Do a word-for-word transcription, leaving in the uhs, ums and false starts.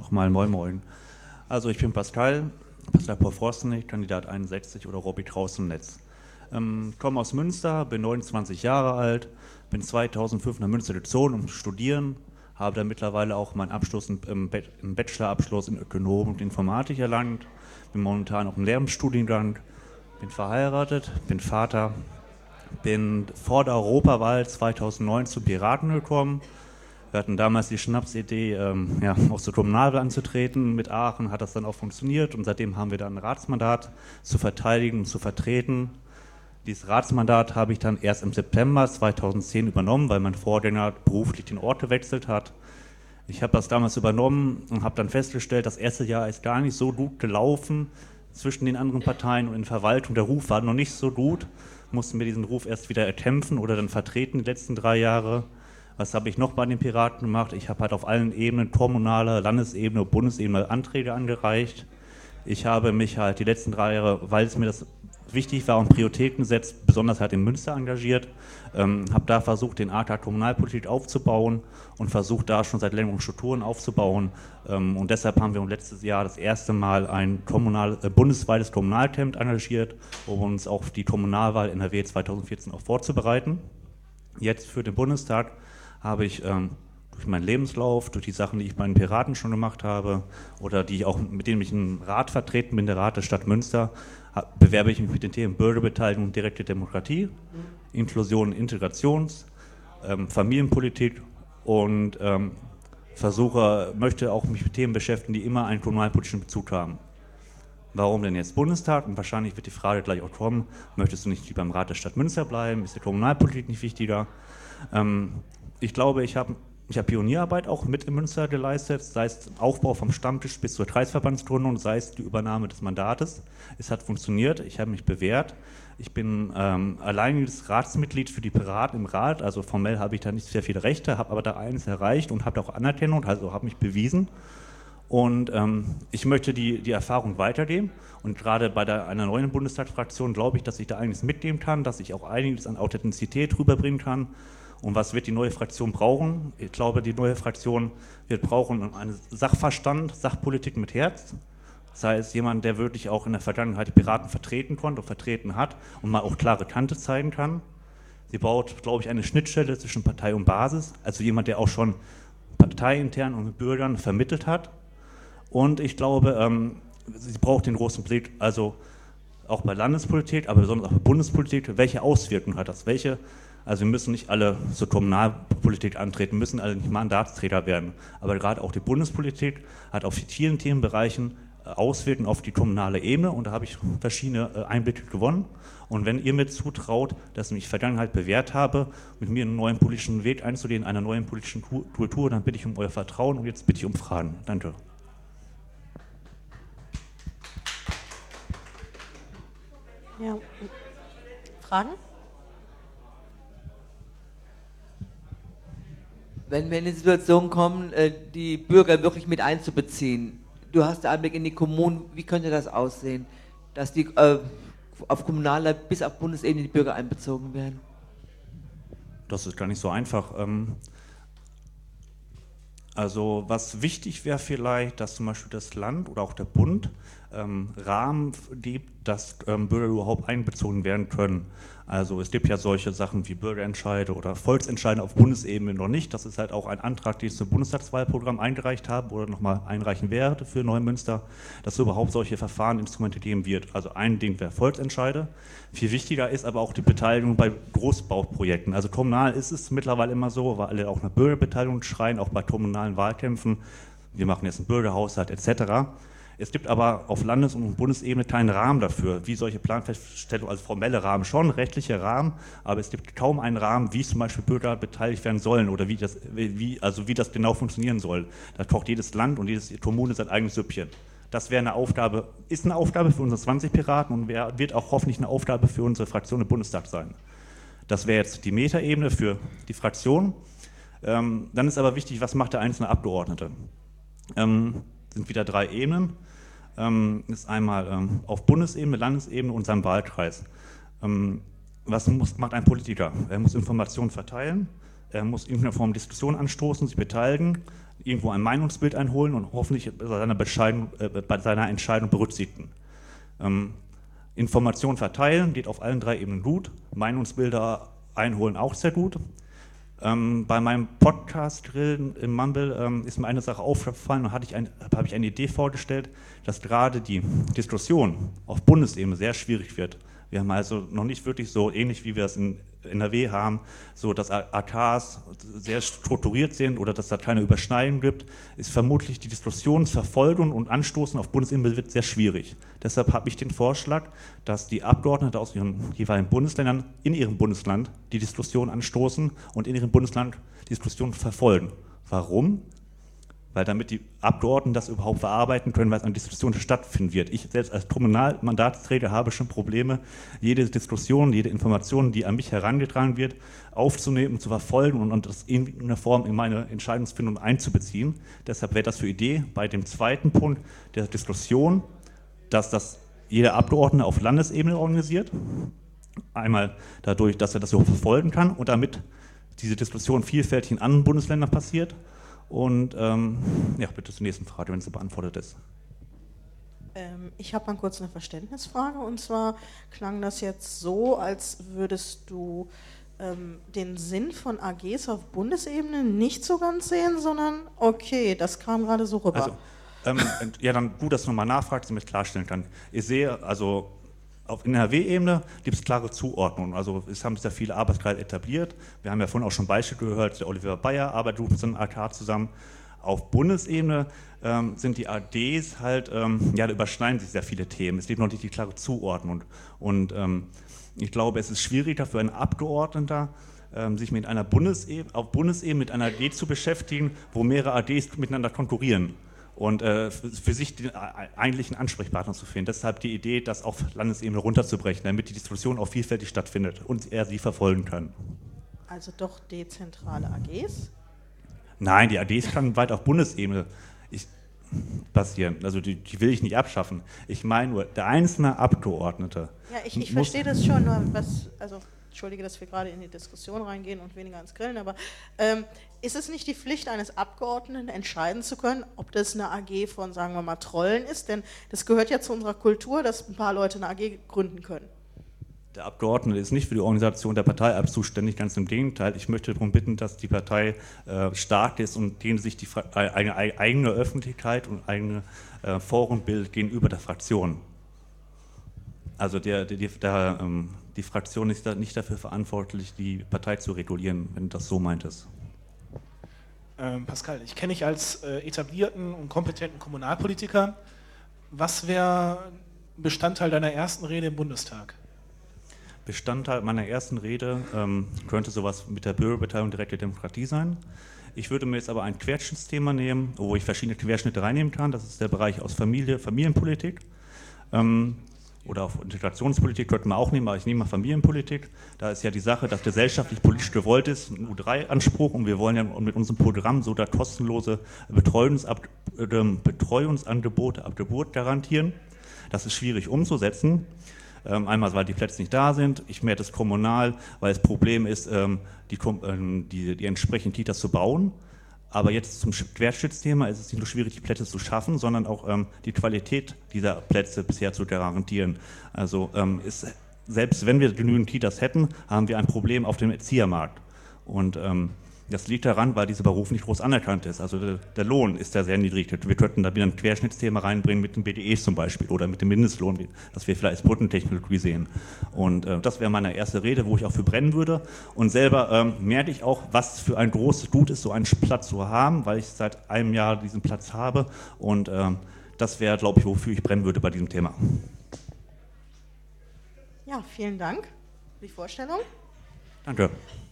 nochmal moin moin. Also ich bin Pascal, Pascal Paul-Forstenich, Kandidat einundsechzig oder Robby draußen im Netz. Ähm, komme aus Münster, bin neunundzwanzig Jahre alt, bin zweitausendfünf nach Münster gezogen, um zu studieren, habe dann mittlerweile auch meinen Abschluss im, im Bachelorabschluss in Ökonomik und Informatik erlangt, bin momentan auch im Lehramtsstudiengang, bin verheiratet, bin Vater, bin vor der Europawahl zweitausendneun zu Piraten gekommen. Wir hatten damals die Schnapsidee, ähm, ja, auch zur Kommunalwahl anzutreten. Mit Aachen hat das dann auch funktioniert und seitdem haben wir dann ein Ratsmandat zu verteidigen und zu vertreten. Dieses Ratsmandat habe ich dann erst im September zweitausendzehn übernommen, weil mein Vorgänger beruflich den Ort gewechselt hat. Ich habe das damals übernommen und habe dann festgestellt, das erste Jahr ist gar nicht so gut gelaufen zwischen den anderen Parteien und in Verwaltung. Der Ruf war noch nicht so gut, mussten wir diesen Ruf erst wieder erkämpfen oder dann vertreten die letzten drei Jahre. Was habe ich noch bei den Piraten gemacht? Ich habe halt auf allen Ebenen, kommunaler, Landesebene, Bundesebene Anträge angereicht. Ich habe mich halt die letzten drei Jahre, weil es mir das wichtig war und Prioritäten gesetzt, besonders halt in Münster engagiert, ähm, habe da versucht, den A K Kommunalpolitik aufzubauen und versucht da schon seit längerem Strukturen aufzubauen. Ähm, und deshalb haben wir letztes Jahr das erste Mal ein kommunal, äh, bundesweites Kommunalcamp engagiert, um uns auf die Kommunalwahl N R W zweitausendvierzehn auch vorzubereiten. Jetzt für den Bundestag habe ich ähm, durch meinen Lebenslauf, durch die Sachen, die ich bei den Piraten schon gemacht habe oder die auch, mit denen ich im Rat vertreten bin, der Rat der Stadt Münster, bewerbe ich mich mit den Themen Bürgerbeteiligung und direkte Demokratie, Inklusion und Integrations, ähm, Familienpolitik und ähm, versuche, möchte auch mich mit Themen beschäftigen, die immer einen kommunalpolitischen Bezug haben. Warum denn jetzt Bundestag? Und wahrscheinlich wird die Frage gleich auch kommen, möchtest du nicht lieber im Rat der Stadt Münster bleiben? Ist die Kommunalpolitik nicht wichtiger? Ähm, ich glaube, ich habe Ich habe Pionierarbeit auch mit in Münster geleistet, sei es Aufbau vom Stammtisch bis zur Kreisverbandsgründung, sei es die Übernahme des Mandates. Es hat funktioniert, ich habe mich bewährt. Ich bin ähm, alleiniges Ratsmitglied für die Piraten im Rat, also formell habe ich da nicht sehr viele Rechte, habe aber da eines erreicht und habe auch Anerkennung, also habe mich bewiesen. Und ähm, ich möchte die, die Erfahrung weitergeben und gerade bei der, einer neuen Bundestagsfraktion glaube ich, dass ich da einiges mitnehmen kann, dass ich auch einiges an Authentizität rüberbringen kann. Und was wird die neue Fraktion brauchen? Ich glaube, die neue Fraktion wird brauchen einen Sachverstand, Sachpolitik mit Herz. Sei es jemand, der wirklich auch in der Vergangenheit die Piraten vertreten konnte und vertreten hat und mal auch klare Kante zeigen kann. Sie baut, glaube ich, eine Schnittstelle zwischen Partei und Basis, also jemand, der auch schon parteiintern und mit Bürgern vermittelt hat. Und ich glaube, ähm, sie braucht den großen Blick, also auch bei Landespolitik, aber besonders auch bei Bundespolitik, welche Auswirkungen hat das? Welche Also wir müssen nicht alle zur Kommunalpolitik antreten, müssen alle nicht Mandatsträger werden. Aber gerade auch die Bundespolitik hat auf vielen Themenbereichen Auswirkungen auf die kommunale Ebene und da habe ich verschiedene Einblicke gewonnen. Und wenn ihr mir zutraut, dass ich mich in der Vergangenheit bewährt habe, mit mir einen neuen politischen Weg einzugehen, einer neuen politischen Kultur, dann bitte ich um euer Vertrauen und jetzt bitte ich um Fragen. Danke. Ja. Fragen? Wenn wir in die Situation kommen, die Bürger wirklich mit einzubeziehen, du hast den Einblick in die Kommunen, wie könnte das aussehen, dass die äh, auf kommunaler bis auf Bundesebene die Bürger einbezogen werden? Das ist gar nicht so einfach. Also was wichtig wäre vielleicht, dass zum Beispiel das Land oder auch der Bund ähm, Rahmen gibt, dass ähm, Bürger überhaupt einbezogen werden können. Also es gibt ja solche Sachen wie Bürgerentscheide oder Volksentscheide auf Bundesebene noch nicht. Das ist halt auch ein Antrag, den ich zum Bundestagswahlprogramm eingereicht habe oder nochmal einreichen werde für Neumünster, dass es überhaupt solche Verfahren, Instrumente geben wird. Also ein Ding wäre Volksentscheide. Viel wichtiger ist aber auch die Beteiligung bei Großbauprojekten. Also kommunal ist es mittlerweile immer so, weil alle auch nach Bürgerbeteiligung schreien, auch bei kommunalen Wahlkämpfen. Wir machen jetzt einen Bürgerhaushalt et cetera. Es gibt aber auf Landes- und Bundesebene keinen Rahmen dafür, wie solche Planfeststellungen, also formelle Rahmen schon, rechtliche Rahmen, aber es gibt kaum einen Rahmen, wie zum Beispiel Bürger beteiligt werden sollen oder wie das, wie, also wie das genau funktionieren soll. Da kocht jedes Land und jede Kommune sein eigenes Süppchen. Das wäre eine Aufgabe, ist eine Aufgabe für unsere zwanzig Piraten und wär, wird auch hoffentlich eine Aufgabe für unsere Fraktion im Bundestag sein. Das wäre jetzt die Metaebene für die Fraktion. Ähm, dann ist aber wichtig, was macht der einzelne Abgeordnete? Ähm, sind wieder drei Ebenen. Ähm, ist einmal ähm, auf Bundesebene, Landesebene und seinem Wahlkreis. Ähm, was muss, macht ein Politiker? Er muss Informationen verteilen, er muss in irgendeiner Form Diskussion anstoßen, sich beteiligen, irgendwo ein Meinungsbild einholen und hoffentlich bei seiner, Bescheidung, äh, bei seiner Entscheidung berücksichtigen. Ähm, Informationen verteilen geht auf allen drei Ebenen gut, Meinungsbilder einholen auch sehr gut. Ähm, bei meinem Podcast-Grillen im Mumble ähm, ist mir eine Sache aufgefallen und hatte ich ein, habe ich eine Idee vorgestellt, dass gerade die Diskussion auf Bundesebene sehr schwierig wird. Wir haben also noch nicht wirklich so ähnlich, wie wir es in N R W haben, so dass A Ks sehr strukturiert sind oder dass da keine Überschneidung gibt, ist vermutlich die Diskussionsverfolgung und Anstoßen auf Bundesebene wird sehr schwierig. Deshalb habe ich den Vorschlag, dass die Abgeordneten aus ihren jeweiligen Bundesländern in ihrem Bundesland die Diskussion anstoßen und in ihrem Bundesland die Diskussion verfolgen. Warum? Weil damit die Abgeordneten das überhaupt verarbeiten können, weil es eine Diskussion stattfinden wird. Ich selbst als Kommunalmandatsträger habe schon Probleme, jede Diskussion, jede Information, die an mich herangetragen wird, aufzunehmen, zu verfolgen und, und das in irgendeiner Form in meine Entscheidungsfindung einzubeziehen. Deshalb wäre das für Idee bei dem zweiten Punkt der Diskussion, dass das jeder Abgeordnete auf Landesebene organisiert. Einmal dadurch, dass er das so verfolgen kann und damit diese Diskussion vielfältig in anderen Bundesländern passiert. Und ähm, ja, bitte zur nächsten Frage, wenn sie beantwortet ist. Ähm, ich habe mal kurz eine Verständnisfrage, und zwar klang das jetzt so, als würdest du ähm, den Sinn von A Gs auf Bundesebene nicht so ganz sehen, sondern okay, das kam gerade so rüber. Also, ähm, ja, dann gut, dass du nochmal nachfragst, damit ich klarstellen kann. Ich sehe, also auf N R W-Ebene gibt es klare Zuordnungen. Also es haben sich ja viele Arbeitskreise etabliert. Wir haben ja vorhin auch schon Beispiele gehört, der Oliver Bayer arbeitet mit so einem A K zusammen. Auf Bundesebene ähm, sind die A Ds halt, ähm, ja, da überschneiden sich sehr viele Themen. Es gibt noch nicht die klare Zuordnung. Und ähm, ich glaube, es ist schwieriger für einen Abgeordneter, ähm, sich mit einer Bundesebene, auf Bundesebene mit einer A D zu beschäftigen, wo mehrere A Ds miteinander konkurrieren. Und äh, für sich den eigentlichen Ansprechpartner zu finden. Deshalb die Idee, das auf Landesebene runterzubrechen, damit die Diskussion auch vielfältig stattfindet und er sie verfolgen kann. Also doch dezentrale A Gs? Nein, die A Ds kann weit auf Bundesebene ich, passieren. Also die, die will ich nicht abschaffen. Ich meine nur, der einzelne Abgeordnete. Ja, ich, ich verstehe das schon, nur was, also entschuldige, dass wir gerade in die Diskussion reingehen und weniger ans Grillen, aber ähm, ist es nicht die Pflicht eines Abgeordneten, entscheiden zu können, ob das eine A G von, sagen wir mal, Trollen ist? Denn das gehört ja zu unserer Kultur, dass ein paar Leute eine A G gründen können. Der Abgeordnete ist nicht für die Organisation der Partei zuständig, ganz im Gegenteil. Ich möchte darum bitten, dass die Partei äh, stark ist und denen sich die äh, eine eigene Öffentlichkeit und eigene äh, Forum bildet gegenüber der Fraktion. Also der, der, der, ähm, die Fraktion ist da nicht dafür verantwortlich, die Partei zu regulieren, wenn du das so meintest. Ähm, Pascal, ich kenne dich als äh, etablierten und kompetenten Kommunalpolitiker. Was wäre Bestandteil deiner ersten Rede im Bundestag? Bestandteil meiner ersten Rede ähm, könnte sowas mit der Bürgerbeteiligung direkte Demokratie sein. Ich würde mir jetzt aber ein Querschnittsthema nehmen, wo ich verschiedene Querschnitte reinnehmen kann. Das ist der Bereich aus Familie, Familienpolitik. Ähm, Oder auf Integrationspolitik könnte man auch nehmen, aber ich nehme mal Familienpolitik. Da ist ja die Sache, dass gesellschaftlich politisch gewollt ist, ein U drei Anspruch, und wir wollen ja mit unserem Programm so da kostenlose Betreuungsab äh, Betreuungsangebote ab Geburt garantieren. Das ist schwierig umzusetzen. Ähm, einmal, weil die Plätze nicht da sind. Ich merke das kommunal, weil das Problem ist, ähm, die, ähm, die, die entsprechenden Kitas zu bauen. Aber jetzt zum Querschnittsthema ist es nicht nur schwierig, die Plätze zu schaffen, sondern auch ähm, die Qualität dieser Plätze bisher zu garantieren. Also ähm, ist, selbst wenn wir genügend Kitas hätten, haben wir ein Problem auf dem Erziehermarkt. Und ähm, das liegt daran, weil dieser Beruf nicht groß anerkannt ist. Also der, der Lohn ist ja sehr niedrig. Wir könnten da wieder ein Querschnittsthema reinbringen mit den B D Es zum Beispiel oder mit dem Mindestlohn, das wir vielleicht als Brückentechnologie sehen. Und äh, das wäre meine erste Rede, wo ich auch für brennen würde. Und selber ähm, merke ich auch, was für ein großes Gut ist, so einen Platz zu haben, weil ich seit einem Jahr diesen Platz habe. Und ähm, das wäre, glaube ich, wofür ich brennen würde bei diesem Thema. Ja, vielen Dank für die Vorstellung. Danke.